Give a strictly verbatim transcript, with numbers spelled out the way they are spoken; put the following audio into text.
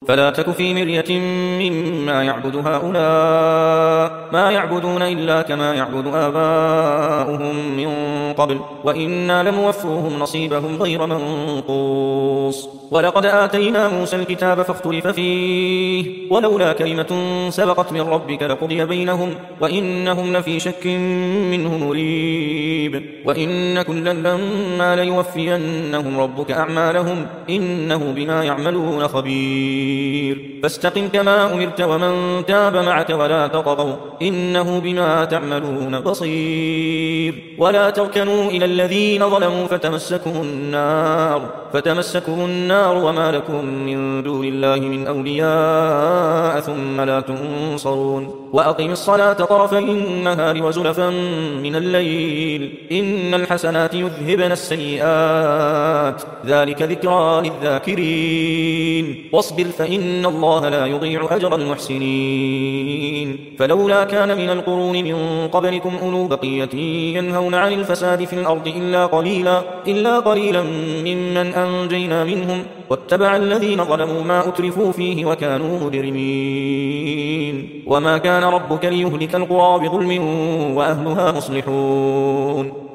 فلا تك في مرية مما يعبد هؤلاء ما يعبدون إلا كما يعبد آباؤهم من قبل وإنا لموفوهم نصيبهم غير منقوص ولقد آتينا موسى الكتاب فاختلف فيه ولولا كلمة سبقت من ربك لقضي بينهم وإنهم لفي شك منه مريب وإن كلا لما ليوفينهم ربك أعمالهم إنه بما يعملون خبير فاستقم كما أمرت ومن تاب معك ولا تطغوا إنه بما تعملون بصير ولا تركنوا إلى الذين ظلموا فتمسكم النار فتمسكم النار وما لكم من دون الله من أولياء ثم لا تنصرون وأقم الصلاة طرفي النهار وزلفا من الليل إن الحسنات يذهبن السيئات ذلك ذكرى للذاكرين واصبر فإن الله لا يضيع أجر المحسنين فلولا كان من القرون من قبلكم أولو بقية ينهون عن الفساد في الأرض إلا قليلا, إلا قليلا ممن أنجينا منهم واتبع الذين ظلموا ما أترفوا فيه وكانوا مجرمين وما كان ربك ليهلك القرى بظلم وأهلها مصلحون